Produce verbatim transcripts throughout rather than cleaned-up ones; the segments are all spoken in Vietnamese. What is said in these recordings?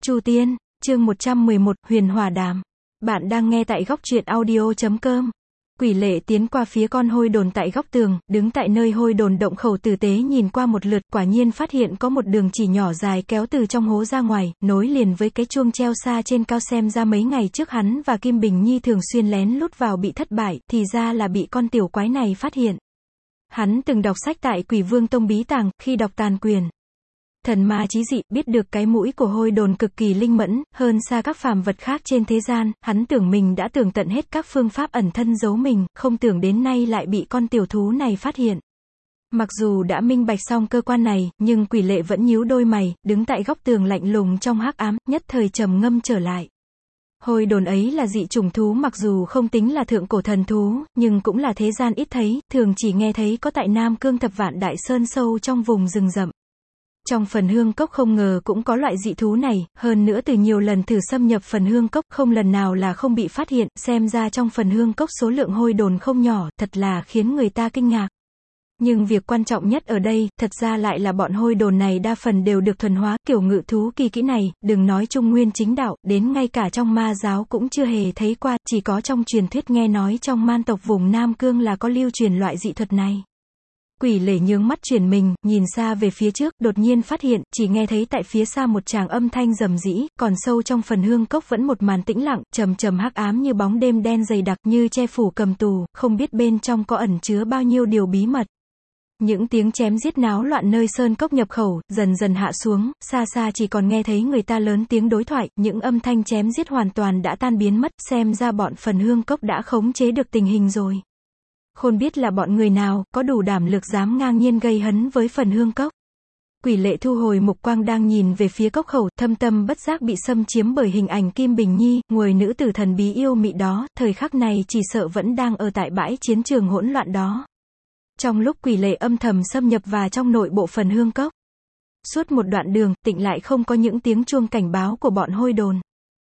Chu Tiên, chương một trăm mười một, Huyền Hỏa Đàm. Bạn đang nghe tại góc truyện audio chấm com. Quỷ Lệ tiến qua phía con hôi đồn tại góc tường, đứng tại nơi hôi đồn động khẩu tử tế nhìn qua một lượt, quả nhiên phát hiện có một đường chỉ nhỏ dài kéo từ trong hố ra ngoài, nối liền với cái chuông treo xa trên cao, xem ra mấy ngày trước hắn và Kim Bình Nhi thường xuyên lén lút vào bị thất bại, thì ra là bị con tiểu quái này phát hiện. Hắn từng đọc sách tại Quỷ Vương Tông bí tàng, khi đọc tàn quyền thần ma chí dị, biết được cái mũi của hôi đồn cực kỳ linh mẫn, hơn xa các phàm vật khác trên thế gian, hắn tưởng mình đã tường tận hết các phương pháp ẩn thân giấu mình, không tưởng đến nay lại bị con tiểu thú này phát hiện. Mặc dù đã minh bạch xong cơ quan này, nhưng Quỷ Lệ vẫn nhíu đôi mày, đứng tại góc tường lạnh lùng trong hắc ám, nhất thời trầm ngâm trở lại. Hôi đồn ấy là dị chủng thú, mặc dù không tính là thượng cổ thần thú, nhưng cũng là thế gian ít thấy, thường chỉ nghe thấy có tại Nam Cương Thập Vạn Đại Sơn sâu trong vùng rừng rậm. Trong phần hương cốc không ngờ cũng có loại dị thú này, hơn nữa từ nhiều lần thử xâm nhập phần hương cốc, không lần nào là không bị phát hiện, xem ra trong phần hương cốc số lượng hôi đồn không nhỏ, thật là khiến người ta kinh ngạc. Nhưng việc quan trọng nhất ở đây, thật ra lại là bọn hôi đồn này đa phần đều được thuần hóa, kiểu ngự thú kỳ kỹ này, đừng nói Trung Nguyên chính đạo, đến ngay cả trong ma giáo cũng chưa hề thấy qua, chỉ có trong truyền thuyết nghe nói trong man tộc vùng Nam Cương là có lưu truyền loại dị thuật này. Quỷ Lệ nhướng mắt chuyển mình, nhìn xa về phía trước, đột nhiên phát hiện, chỉ nghe thấy tại phía xa một tràng âm thanh rầm rĩ, còn sâu trong phần hương cốc vẫn một màn tĩnh lặng, trầm trầm hắc ám như bóng đêm đen dày đặc, như che phủ cầm tù, không biết bên trong có ẩn chứa bao nhiêu điều bí mật. Những tiếng chém giết náo loạn nơi sơn cốc nhập khẩu, dần dần hạ xuống, xa xa chỉ còn nghe thấy người ta lớn tiếng đối thoại, những âm thanh chém giết hoàn toàn đã tan biến mất, xem ra bọn phần hương cốc đã khống chế được tình hình rồi. Khôn biết là bọn người nào, có đủ đảm lực dám ngang nhiên gây hấn với phần hương cốc. Quỷ Lệ thu hồi mục quang đang nhìn về phía cốc khẩu, thâm tâm bất giác bị xâm chiếm bởi hình ảnh Kim Bình Nhi, người nữ tử thần bí yêu mị đó, thời khắc này chỉ sợ vẫn đang ở tại bãi chiến trường hỗn loạn đó. Trong lúc Quỷ Lệ âm thầm xâm nhập vào trong nội bộ phần hương cốc, suốt một đoạn đường, tịnh lại không có những tiếng chuông cảnh báo của bọn hôi đồn.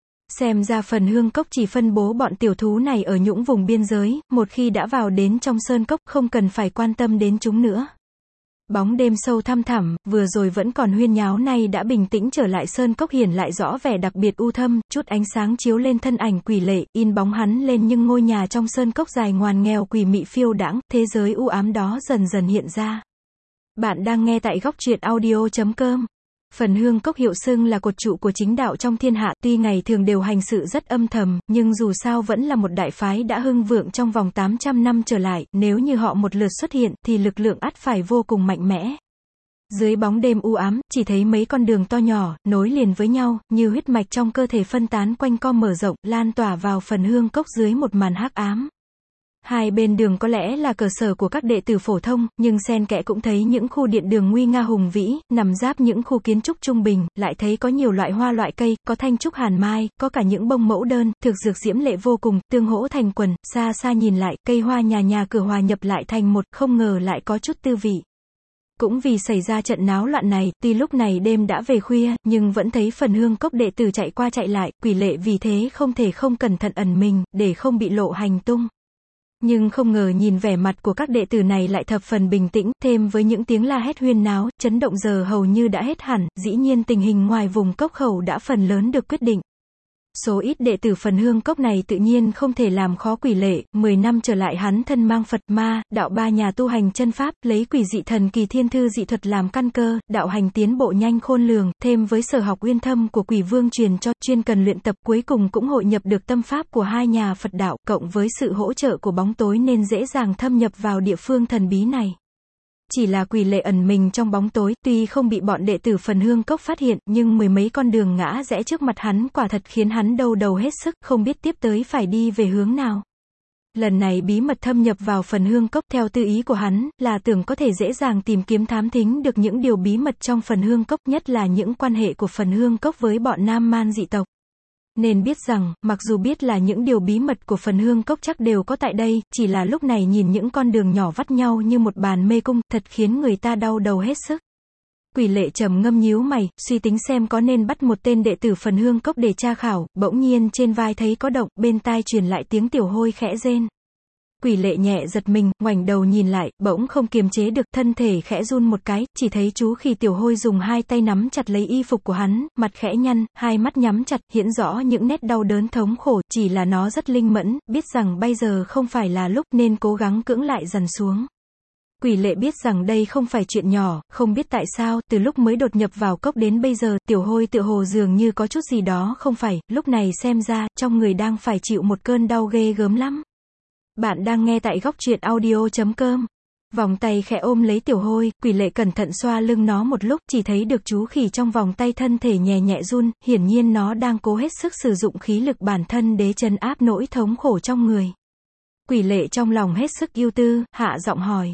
Xem ra phần hương cốc chỉ phân bố bọn tiểu thú này ở những vùng biên giới, một khi đã vào đến trong sơn cốc, không cần phải quan tâm đến chúng nữa. Bóng đêm sâu thăm thẳm, vừa rồi vẫn còn huyên nháo nay đã bình tĩnh trở lại, sơn cốc hiển lại rõ vẻ đặc biệt u thâm, chút ánh sáng chiếu lên thân ảnh Quỷ Lệ, in bóng hắn lên nhưng ngôi nhà trong sơn cốc dài ngoằn nghèo quỷ mị phiêu đãng, thế giới u ám đó dần dần hiện ra. Bạn đang nghe tại góc truyện audio chấm com. Phần hương cốc hiệu xưng là cột trụ của chính đạo trong thiên hạ, tuy ngày thường đều hành sự rất âm thầm, nhưng dù sao vẫn là một đại phái đã hưng vượng trong vòng tám trăm năm trở lại, nếu như họ một lượt xuất hiện, thì lực lượng ắt phải vô cùng mạnh mẽ. Dưới bóng đêm u ám, chỉ thấy mấy con đường to nhỏ, nối liền với nhau, như huyết mạch trong cơ thể phân tán quanh co mở rộng, lan tỏa vào phần hương cốc dưới một màn hắc ám. Hai bên đường có lẽ là cơ sở của các đệ tử phổ thông, nhưng xen kẽ cũng thấy những khu điện đường nguy nga hùng vĩ, nằm giáp những khu kiến trúc trung bình, lại thấy có nhiều loại hoa loại cây, có thanh trúc hàn mai, có cả những bông mẫu đơn, thực dược diễm lệ vô cùng, tương hỗ thành quần, xa xa nhìn lại, cây hoa nhà nhà cửa hòa nhập lại thành một, không ngờ lại có chút tư vị. Cũng vì xảy ra trận náo loạn này, tuy lúc này đêm đã về khuya, nhưng vẫn thấy phần hương cốc đệ tử chạy qua chạy lại, Quỷ Lệ vì thế không thể không cẩn thận ẩn mình, để không bị lộ hành tung. Nhưng không ngờ nhìn vẻ mặt của các đệ tử này lại thập phần bình tĩnh, thêm với những tiếng la hét huyên náo, chấn động giờ hầu như đã hết hẳn, dĩ nhiên tình hình ngoài vùng cốc khẩu đã phần lớn được quyết định. Số ít đệ tử phần hương cốc này tự nhiên không thể làm khó Quỷ Lệ, mười năm trở lại hắn thân mang Phật ma, đạo ba nhà tu hành chân pháp, lấy quỷ dị thần kỳ thiên thư dị thuật làm căn cơ, đạo hành tiến bộ nhanh khôn lường, thêm với sở học uyên thâm của Quỷ Vương truyền cho, chuyên cần luyện tập, cuối cùng cũng hội nhập được tâm pháp của hai nhà Phật đạo, cộng với sự hỗ trợ của bóng tối nên dễ dàng thâm nhập vào địa phương thần bí này. Chỉ là Quỷ Lệ ẩn mình trong bóng tối, tuy không bị bọn đệ tử phần hương cốc phát hiện, nhưng mười mấy con đường ngã rẽ trước mặt hắn quả thật khiến hắn đau đầu hết sức, không biết tiếp tới phải đi về hướng nào. Lần này bí mật thâm nhập vào phần hương cốc, theo tư ý của hắn, là tưởng có thể dễ dàng tìm kiếm thám thính được những điều bí mật trong phần hương cốc, nhất là những quan hệ của phần hương cốc với bọn Nam Man dị tộc. Nên biết rằng, mặc dù biết là những điều bí mật của phần hương cốc chắc đều có tại đây, chỉ là lúc này nhìn những con đường nhỏ vắt nhau như một bàn mê cung, thật khiến người ta đau đầu hết sức. Quỷ Lệ trầm ngâm nhíu mày, suy tính xem có nên bắt một tên đệ tử phần hương cốc để tra khảo, bỗng nhiên trên vai thấy có động, bên tai truyền lại tiếng tiểu hôi khẽ rên. Quỷ lệ nhẹ giật mình, ngoảnh đầu nhìn lại, bỗng không kiềm chế được, thân thể khẽ run một cái, chỉ thấy chú khỉ tiểu hôi dùng hai tay nắm chặt lấy y phục của hắn, mặt khẽ nhăn, hai mắt nhắm chặt, hiển rõ những nét đau đớn thống khổ, chỉ là nó rất linh mẫn, biết rằng bây giờ không phải là lúc nên cố gắng cưỡng lại dằn xuống. Quỷ lệ biết rằng đây không phải chuyện nhỏ, không biết tại sao, từ lúc mới đột nhập vào cốc đến bây giờ, tiểu hôi tựa hồ dường như có chút gì đó không phải, lúc này xem ra, trong người đang phải chịu một cơn đau ghê gớm lắm. Bạn đang nghe tại góc truyện audio chấm com. Vòng tay khẽ ôm lấy tiểu hôi, quỷ lệ cẩn thận xoa lưng nó một lúc, chỉ thấy được chú khỉ trong vòng tay thân thể nhẹ nhẹ run, hiển nhiên nó đang cố hết sức sử dụng khí lực bản thân để trấn áp nỗi thống khổ trong người. Quỷ lệ trong lòng hết sức ưu tư, hạ giọng hỏi.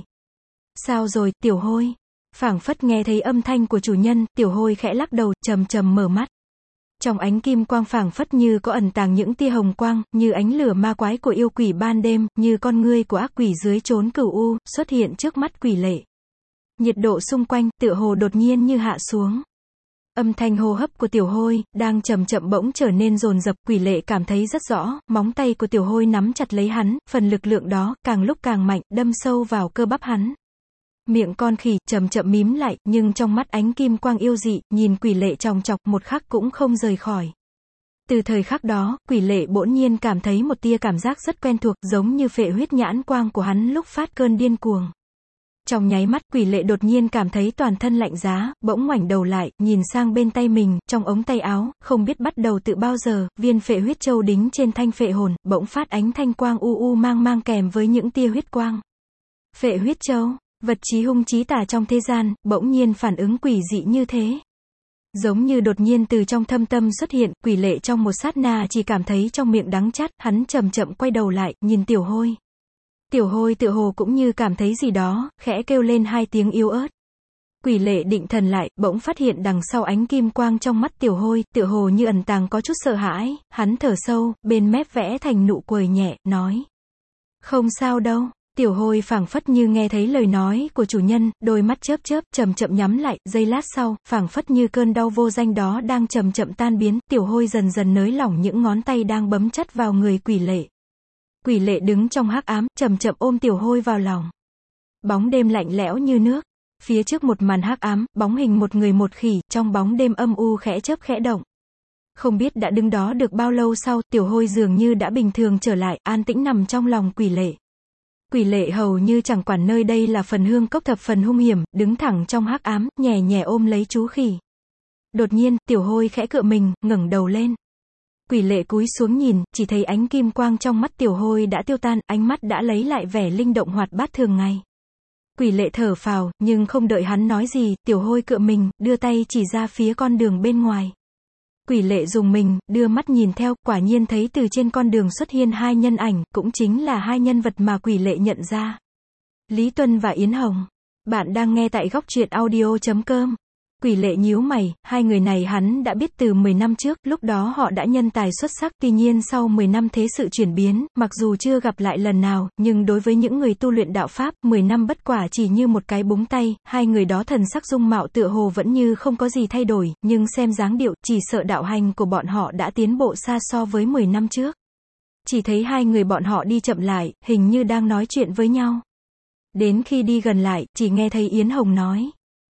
Sao rồi, tiểu hôi? Phảng phất nghe thấy âm thanh của chủ nhân, tiểu hôi khẽ lắc đầu, trầm trầm mở mắt. Trong ánh kim quang phảng phất như có ẩn tàng những tia hồng quang, như ánh lửa ma quái của yêu quỷ ban đêm, như con ngươi của ác quỷ dưới chốn cửu u, xuất hiện trước mắt quỷ lệ. Nhiệt độ xung quanh, tựa hồ đột nhiên như hạ xuống. Âm thanh hô hấp của tiểu hôi, đang chậm chậm bỗng trở nên dồn dập, quỷ lệ cảm thấy rất rõ, móng tay của tiểu hôi nắm chặt lấy hắn, phần lực lượng đó, càng lúc càng mạnh, đâm sâu vào cơ bắp hắn. Miệng con khỉ, chậm chậm mím lại, nhưng trong mắt ánh kim quang yêu dị, nhìn quỷ lệ chòng chọc, một khắc cũng không rời khỏi. Từ thời khắc đó, quỷ lệ bỗng nhiên cảm thấy một tia cảm giác rất quen thuộc, giống như phệ huyết nhãn quang của hắn lúc phát cơn điên cuồng. Trong nháy mắt, quỷ lệ đột nhiên cảm thấy toàn thân lạnh giá, bỗng ngoảnh đầu lại, nhìn sang bên tay mình, trong ống tay áo, không biết bắt đầu từ bao giờ, viên phệ huyết châu đính trên thanh phệ hồn, bỗng phát ánh thanh quang u u mang mang kèm với những tia huyết quang. Phệ huyết châu, vật chí hung chí tà trong thế gian, bỗng nhiên phản ứng quỷ dị như thế. Giống như đột nhiên từ trong thâm tâm xuất hiện, quỷ lệ trong một sát na chỉ cảm thấy trong miệng đắng chát, hắn chậm chậm quay đầu lại, nhìn tiểu hôi. Tiểu hôi tựa hồ cũng như cảm thấy gì đó, khẽ kêu lên hai tiếng yếu ớt. Quỷ lệ định thần lại, bỗng phát hiện đằng sau ánh kim quang trong mắt tiểu hôi, tựa hồ như ẩn tàng có chút sợ hãi, hắn thở sâu, bên mép vẽ thành nụ cười nhẹ, nói. Không sao đâu. Tiểu hôi phảng phất như nghe thấy lời nói của chủ nhân, đôi mắt chớp chớp, chậm chậm nhắm lại, giây lát sau, phảng phất như cơn đau vô danh đó đang chậm chậm tan biến, tiểu hôi dần dần nới lỏng những ngón tay đang bấm chặt vào người quỷ lệ. Quỷ lệ đứng trong hắc ám, chậm chậm ôm tiểu hôi vào lòng. Bóng đêm lạnh lẽo như nước. Phía trước một màn hắc ám, bóng hình một người một khỉ, trong bóng đêm âm u khẽ chớp khẽ động. Không biết đã đứng đó được bao lâu sau, tiểu hôi dường như đã bình thường trở lại, an tĩnh nằm trong lòng quỷ lệ. Quỷ lệ hầu như chẳng quản nơi đây là phần hương cốc thập phần hung hiểm, đứng thẳng trong hắc ám, nhẹ nhẹ ôm lấy chú khỉ. Đột nhiên, tiểu hôi khẽ cựa mình, ngẩng đầu lên. Quỷ lệ cúi xuống nhìn, chỉ thấy ánh kim quang trong mắt tiểu hôi đã tiêu tan, ánh mắt đã lấy lại vẻ linh động hoạt bát thường ngày. Quỷ lệ thở phào, nhưng không đợi hắn nói gì, tiểu hôi cựa mình, đưa tay chỉ ra phía con đường bên ngoài. Quỷ lệ dùng mình, đưa mắt nhìn theo, quả nhiên thấy từ trên con đường xuất hiện hai nhân ảnh, cũng chính là hai nhân vật mà quỷ lệ nhận ra. Lý Tuân và Yến Hồng. Bạn đang nghe tại góc truyện audio chấm com. Quỷ lệ nhíu mày, hai người này hắn đã biết từ mười năm trước, lúc đó họ đã nhân tài xuất sắc, tuy nhiên sau mười năm thế sự chuyển biến, mặc dù chưa gặp lại lần nào, nhưng đối với những người tu luyện đạo Pháp, mười năm bất quả chỉ như một cái búng tay, hai người đó thần sắc dung mạo tựa hồ vẫn như không có gì thay đổi, nhưng xem dáng điệu, chỉ sợ đạo hành của bọn họ đã tiến bộ xa so với mười năm trước. Chỉ thấy hai người bọn họ đi chậm lại, hình như đang nói chuyện với nhau. Đến khi đi gần lại, chỉ nghe thấy Yến Hồng nói.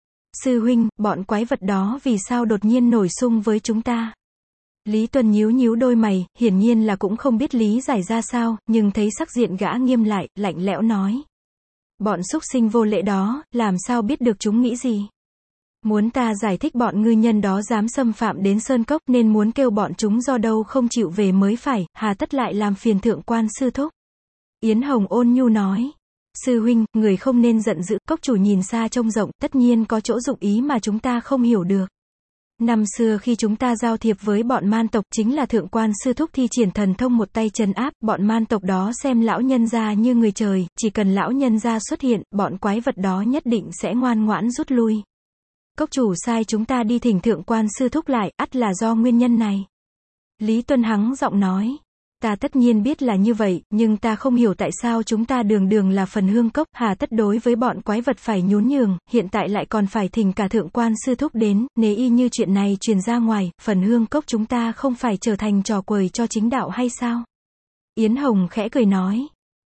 Sư huynh, bọn quái vật đó vì sao đột nhiên nổi xung với chúng ta? Lý Tuân nhíu nhíu đôi mày, hiển nhiên là cũng không biết lý giải ra sao, nhưng thấy sắc diện gã nghiêm lại, lạnh lẽo nói. Bọn súc sinh vô lễ đó, làm sao biết được chúng nghĩ gì? Muốn ta giải thích bọn ngư nhân đó dám xâm phạm đến sơn cốc nên muốn kêu bọn chúng do đâu không chịu về mới phải, hà tất lại làm phiền thượng quan sư thúc. Yến Hồng ôn nhu nói. Sư huynh, người không nên giận dữ, cốc chủ nhìn xa trông rộng, tất nhiên có chỗ dụng ý mà chúng ta không hiểu được. Năm xưa khi chúng ta giao thiệp với bọn man tộc, chính là thượng quan sư thúc thi triển thần thông một tay trấn áp, bọn man tộc đó xem lão nhân gia như người trời, chỉ cần lão nhân gia xuất hiện, bọn quái vật đó nhất định sẽ ngoan ngoãn rút lui. Cốc chủ sai chúng ta đi thỉnh thượng quan sư thúc lại, ắt là do nguyên nhân này. Lý Tuân hắng giọng nói. Ta tất nhiên biết là như vậy, nhưng ta không hiểu tại sao chúng ta đường đường là phần hương cốc, hà tất đối với bọn quái vật phải nhún nhường, hiện tại lại còn phải thỉnh cả thượng quan sư thúc đến, nếu y như chuyện này truyền ra ngoài, phần hương cốc chúng ta không phải trở thành trò quầy cho chính đạo hay sao? Yến Hồng khẽ cười nói.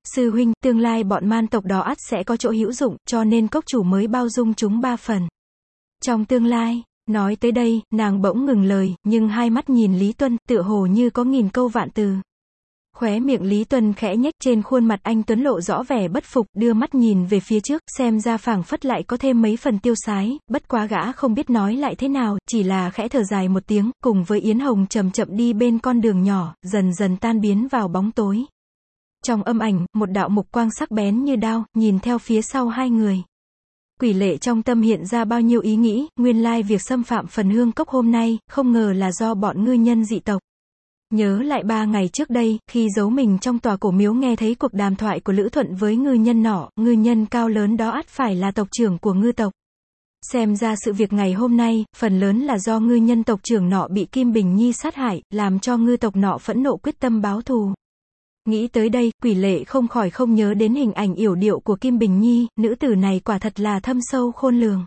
Sư huynh, tương lai bọn man tộc đó ắt sẽ có chỗ hữu dụng, cho nên cốc chủ mới bao dung chúng ba phần. Trong tương lai, nói tới đây, nàng bỗng ngừng lời, nhưng hai mắt nhìn Lý Tuân, tựa hồ như có nghìn câu vạn từ. Khóe miệng Lý Tuân khẽ nhếch, trên khuôn mặt anh tuấn lộ rõ vẻ bất phục, đưa mắt nhìn về phía trước, xem ra phảng phất lại có thêm mấy phần tiêu sái, bất quá gã không biết nói lại thế nào, chỉ là khẽ thở dài một tiếng, cùng với Yến Hồng chậm chậm đi bên con đường nhỏ, dần dần tan biến vào bóng tối. Trong âm ảnh, một đạo mục quang sắc bén như đao, nhìn theo phía sau hai người. Quỷ Lệ trong tâm hiện ra bao nhiêu ý nghĩ, nguyên lai việc xâm phạm phần hương cốc hôm nay, không ngờ là do bọn ngư nhân dị tộc. Nhớ lại ba ngày trước đây, khi giấu mình trong tòa cổ miếu nghe thấy cuộc đàm thoại của Lữ Thuận với ngư nhân nọ, ngư nhân cao lớn đó ắt phải là tộc trưởng của ngư tộc. Xem ra sự việc ngày hôm nay, phần lớn là do ngư nhân tộc trưởng nọ bị Kim Bình Nhi sát hại, làm cho ngư tộc nọ phẫn nộ quyết tâm báo thù. Nghĩ tới đây, Quỷ Lệ không khỏi không nhớ đến hình ảnh yểu điệu của Kim Bình Nhi, nữ tử này quả thật là thâm sâu khôn lường.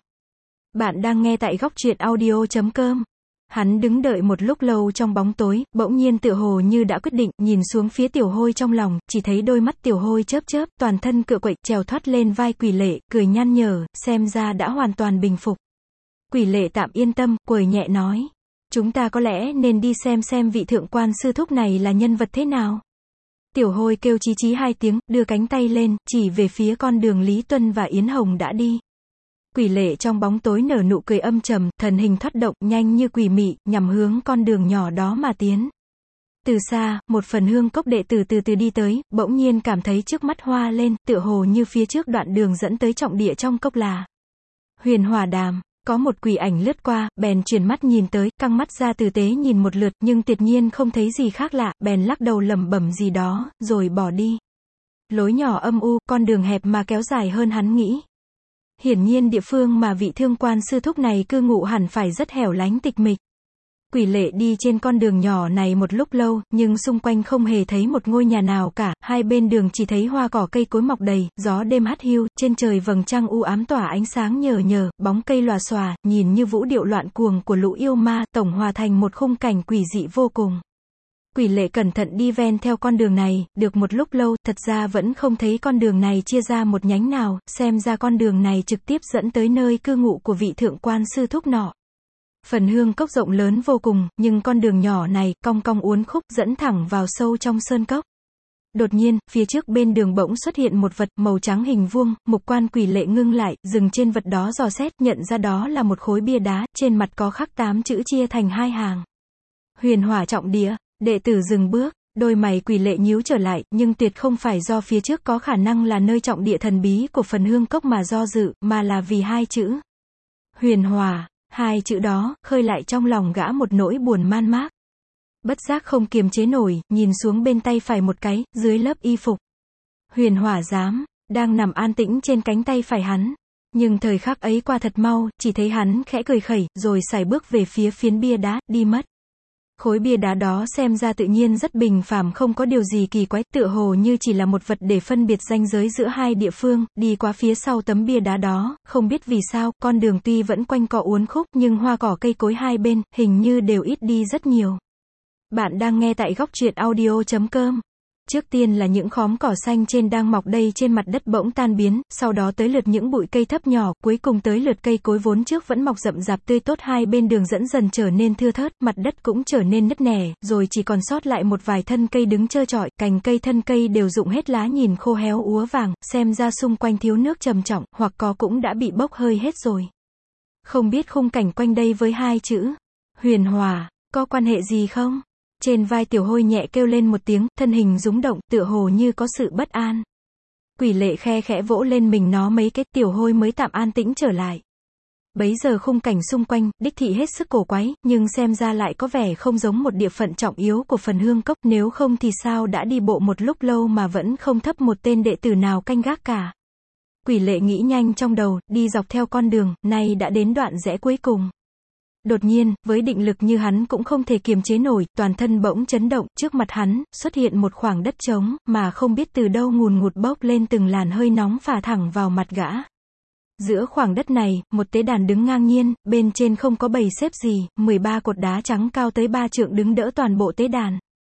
Bạn đang nghe tại góc truyện audio chấm com. Hắn đứng đợi một lúc lâu trong bóng tối, bỗng nhiên tựa hồ như đã quyết định, nhìn xuống phía Tiểu Hôi trong lòng, chỉ thấy đôi mắt Tiểu Hôi chớp chớp, toàn thân cựa quậy, trèo thoát lên vai Quỷ Lệ, cười nhăn nhở, xem ra đã hoàn toàn bình phục. Quỷ Lệ tạm yên tâm, quầy nhẹ nói, chúng ta có lẽ nên đi xem xem vị thượng quan sư thúc này là nhân vật thế nào. Tiểu Hôi kêu chí chí hai tiếng, đưa cánh tay lên, chỉ về phía con đường Lý Tuân và Yến Hồng đã đi. Quỷ Lệ trong bóng tối nở nụ cười âm trầm, thần hình thoát động, nhanh như quỷ mị, nhằm hướng con đường nhỏ đó mà tiến. Từ xa, một phần hương cốc đệ tử từ từ đi tới, bỗng nhiên cảm thấy trước mắt hoa lên, tựa hồ như phía trước đoạn đường dẫn tới trọng địa trong cốc là Huyền Hỏa Đàm. Có một quỷ ảnh lướt qua, bèn chuyển mắt nhìn tới, căng mắt ra tử tế nhìn một lượt, nhưng tuyệt nhiên không thấy gì khác lạ, bèn lắc đầu lẩm bẩm gì đó, rồi bỏ đi. Lối nhỏ âm u, con đường hẹp mà kéo dài hơn hắn nghĩ. Hiển nhiên địa phương mà vị thương quan sư thúc này cư ngụ hẳn phải rất hẻo lánh tịch mịch. Quỷ Lệ đi trên con đường nhỏ này một lúc lâu, nhưng xung quanh không hề thấy một ngôi nhà nào cả, hai bên đường chỉ thấy hoa cỏ cây cối mọc đầy, gió đêm hắt hiu, trên trời vầng trăng u ám tỏa ánh sáng nhờ nhờ, bóng cây lòa xòa, nhìn như vũ điệu loạn cuồng của lũ yêu ma, tổng hòa thành một khung cảnh quỷ dị vô cùng. Quỷ Lệ cẩn thận đi ven theo con đường này, được một lúc lâu, thật ra vẫn không thấy con đường này chia ra một nhánh nào, xem ra con đường này trực tiếp dẫn tới nơi cư ngụ của vị thượng quan sư thúc nọ. Phần hương cốc rộng lớn vô cùng, nhưng con đường nhỏ này, cong cong uốn khúc, dẫn thẳng vào sâu trong sơn cốc. Đột nhiên, phía trước bên đường bỗng xuất hiện một vật, màu trắng hình vuông, mục quan Quỷ Lệ ngưng lại, dừng trên vật đó dò xét, nhận ra đó là một khối bia đá, trên mặt có khắc tám chữ chia thành hai hàng. Huyền Hỏa Trọng Địa. Đệ tử dừng bước, đôi mày Quỷ Lệ nhíu trở lại, nhưng tuyệt không phải do phía trước có khả năng là nơi trọng địa thần bí của phần hương cốc mà do dự, mà là vì hai chữ Huyền Hỏa. Hai chữ đó, khơi lại trong lòng gã một nỗi buồn man mác. Bất giác không kiềm chế nổi, nhìn xuống bên tay phải một cái, dưới lớp y phục. Huyền Hỏa Giám, đang nằm an tĩnh trên cánh tay phải hắn. Nhưng thời khắc ấy qua thật mau, chỉ thấy hắn khẽ cười khẩy, rồi sải bước về phía phiến bia đá, đi mất. Khối bia đá đó xem ra tự nhiên rất bình phàm, không có điều gì kỳ quái, tựa hồ như chỉ là một vật để phân biệt ranh giới giữa hai địa phương. Đi qua phía sau tấm bia đá đó, không biết vì sao, con đường tuy vẫn quanh co uốn khúc, nhưng hoa cỏ cây cối hai bên, hình như đều ít đi rất nhiều. Bạn đang nghe tại góc truyện audio chấm com. Trước tiên là những khóm cỏ xanh trên đang mọc đầy trên mặt đất bỗng tan biến, sau đó tới lượt những bụi cây thấp nhỏ, cuối cùng tới lượt cây cối vốn trước vẫn mọc rậm rạp tươi tốt hai bên đường dẫn dần trở nên thưa thớt, mặt đất cũng trở nên nứt nẻ, rồi chỉ còn sót lại một vài thân cây đứng trơ trọi, cành cây thân cây đều rụng hết lá nhìn khô héo úa vàng, xem ra xung quanh thiếu nước trầm trọng, hoặc có cũng đã bị bốc hơi hết rồi. Không biết khung cảnh quanh đây với hai chữ Huyền Hỏa có quan hệ gì không? Trên vai Tiểu Hôi nhẹ kêu lên một tiếng, thân hình rúng động, tựa hồ như có sự bất an. Quỷ Lệ khe khẽ vỗ lên mình nó mấy cái, Tiểu Hôi mới tạm an tĩnh trở lại. Bấy giờ khung cảnh xung quanh, đích thị hết sức cổ quái, nhưng xem ra lại có vẻ không giống một địa phận trọng yếu của phần hương cốc, nếu không thì sao đã đi bộ một lúc lâu mà vẫn không thấp một tên đệ tử nào canh gác cả. Quỷ Lệ nghĩ nhanh trong đầu, đi dọc theo con đường, nay đã đến đoạn rẽ cuối cùng. Đột nhiên, với định lực như hắn cũng không thể kiềm chế nổi, toàn thân bỗng chấn động, trước mặt hắn, xuất hiện một khoảng đất trống, mà không biết từ đâu ngùn ngụt bốc lên từng làn hơi nóng phả thẳng vào mặt gã. Giữa khoảng đất này, một tế đàn đứng ngang nhiên, bên trên không có bày xếp gì, mười ba cột đá trắng cao tới ba trượng đứng đỡ toàn bộ tế đàn.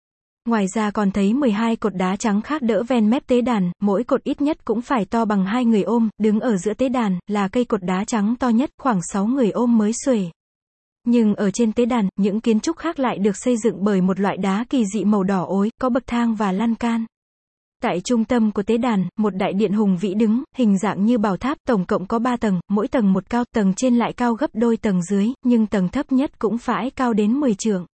Ngoài ra còn thấy mười hai cột đá trắng khác đỡ ven mép tế đàn, mỗi cột ít nhất cũng phải to bằng hai người ôm, đứng ở giữa tế đàn, là cây cột đá trắng to nhất, khoảng sáu người ôm mới xuể. Nhưng ở trên tế đàn, những kiến trúc khác lại được xây dựng bởi một loại đá kỳ dị màu đỏ ối, có bậc thang và lan can. Tại trung tâm của tế đàn, một đại điện hùng vĩ đứng, hình dạng như bảo tháp, tổng cộng có ba tầng, mỗi tầng một cao, tầng trên lại cao gấp đôi tầng dưới, nhưng tầng thấp nhất cũng phải cao đến mười trượng.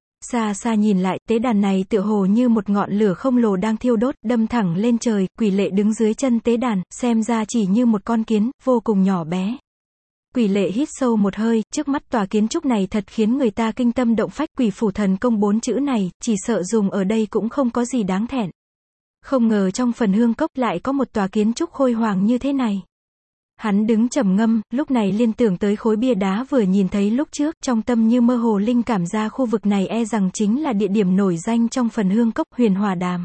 Xa xa nhìn lại, tế đàn này tựa hồ như một ngọn lửa không lồ đang thiêu đốt, đâm thẳng lên trời, Quỷ Lệ đứng dưới chân tế đàn, xem ra chỉ như một con kiến, vô cùng nhỏ bé. Quỷ Lệ hít sâu một hơi, trước mắt tòa kiến trúc này thật khiến người ta kinh tâm động phách, Quỷ Phủ Thần Công bốn chữ này, chỉ sợ dùng ở đây cũng không có gì đáng thẹn. Không ngờ trong phần hương cốc lại có một tòa kiến trúc khôi hoàng như thế này. Hắn đứng trầm ngâm, lúc này liên tưởng tới khối bia đá vừa nhìn thấy lúc trước, trong tâm như mơ hồ linh cảm ra khu vực này e rằng chính là địa điểm nổi danh trong phần hương cốc, Huyền Hòa Đàm.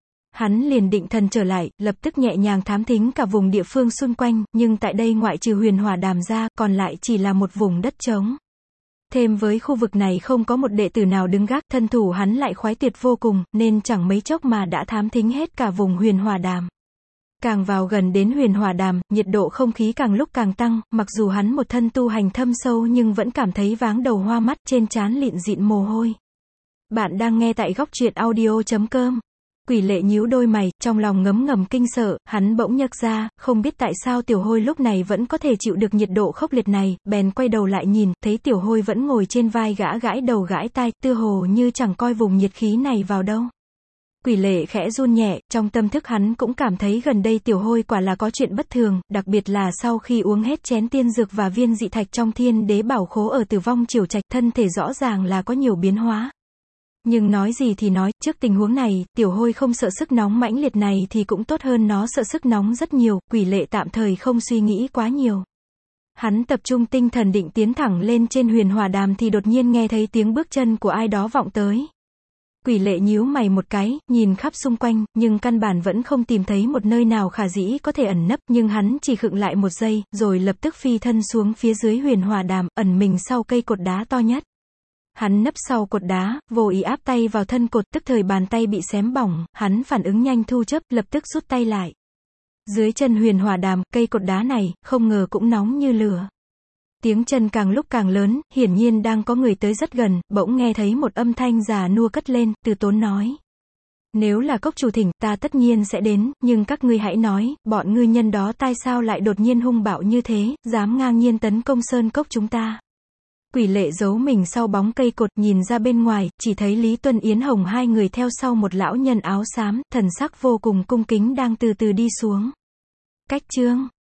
Hắn liền định thần trở lại, lập tức nhẹ nhàng thám thính cả vùng địa phương xung quanh, nhưng tại đây ngoại trừ Huyền Hòa Đàm ra, còn lại chỉ là một vùng đất trống. Thêm với khu vực này không có một đệ tử nào đứng gác, thân thủ hắn lại khoái tuyệt vô cùng, nên chẳng mấy chốc mà đã thám thính hết cả vùng Huyền Hòa Đàm. Càng vào gần đến Huyền Hòa Đàm, nhiệt độ không khí càng lúc càng tăng, mặc dù hắn một thân tu hành thâm sâu nhưng vẫn cảm thấy váng đầu hoa mắt, trên trán lịn dịn mồ hôi. Bạn đang nghe tại góc truyện audio chấm com. Quỷ Lệ nhíu đôi mày, trong lòng ngấm ngầm kinh sợ, hắn bỗng nhắc ra, không biết tại sao Tiểu Hôi lúc này vẫn có thể chịu được nhiệt độ khốc liệt này, bèn quay đầu lại nhìn, thấy Tiểu Hôi vẫn ngồi trên vai gã gãi đầu gãi tai, tựa hồ như chẳng coi vùng nhiệt khí này vào đâu. Quỷ Lệ khẽ run nhẹ, trong tâm thức hắn cũng cảm thấy gần đây Tiểu Hôi quả là có chuyện bất thường, đặc biệt là sau khi uống hết chén tiên dược và viên dị thạch trong Thiên Đế Bảo Khố ở Tử Vong Triều Trạch, thân thể rõ ràng là có nhiều biến hóa. Nhưng nói gì thì nói, trước tình huống này, Tiểu Hôi không sợ sức nóng mãnh liệt này thì cũng tốt hơn nó sợ sức nóng rất nhiều, Quỷ Lệ tạm thời không suy nghĩ quá nhiều. Hắn tập trung tinh thần định tiến thẳng lên trên Huyền Hòa Đàm thì đột nhiên nghe thấy tiếng bước chân của ai đó vọng tới. Quỷ Lệ nhíu mày một cái, nhìn khắp xung quanh, nhưng căn bản vẫn không tìm thấy một nơi nào khả dĩ có thể ẩn nấp, nhưng hắn chỉ khựng lại một giây, rồi lập tức phi thân xuống phía dưới Huyền Hòa Đàm, ẩn mình sau cây cột đá to nhất. Hắn nấp sau cột đá, vô ý áp tay vào thân cột, tức thời bàn tay bị xém bỏng, hắn phản ứng nhanh thu chớp, lập tức rút tay lại. Dưới chân Huyền Hòa Đàm, cây cột đá này, không ngờ cũng nóng như lửa. Tiếng chân càng lúc càng lớn, hiển nhiên đang có người tới rất gần, bỗng nghe thấy một âm thanh già nua cất lên, Từ Tốn nói. Nếu là cốc chủ thỉnh, ta tất nhiên sẽ đến, nhưng các ngươi hãy nói, bọn ngươi nhân đó tai sao lại đột nhiên hung bạo như thế, dám ngang nhiên tấn công sơn cốc chúng ta. Quỷ Lệ giấu mình sau bóng cây cột, nhìn ra bên ngoài, chỉ thấy Lý Tuân Yến Hồng hai người theo sau một lão nhân áo xám, thần sắc vô cùng cung kính đang từ từ đi xuống. Cách chương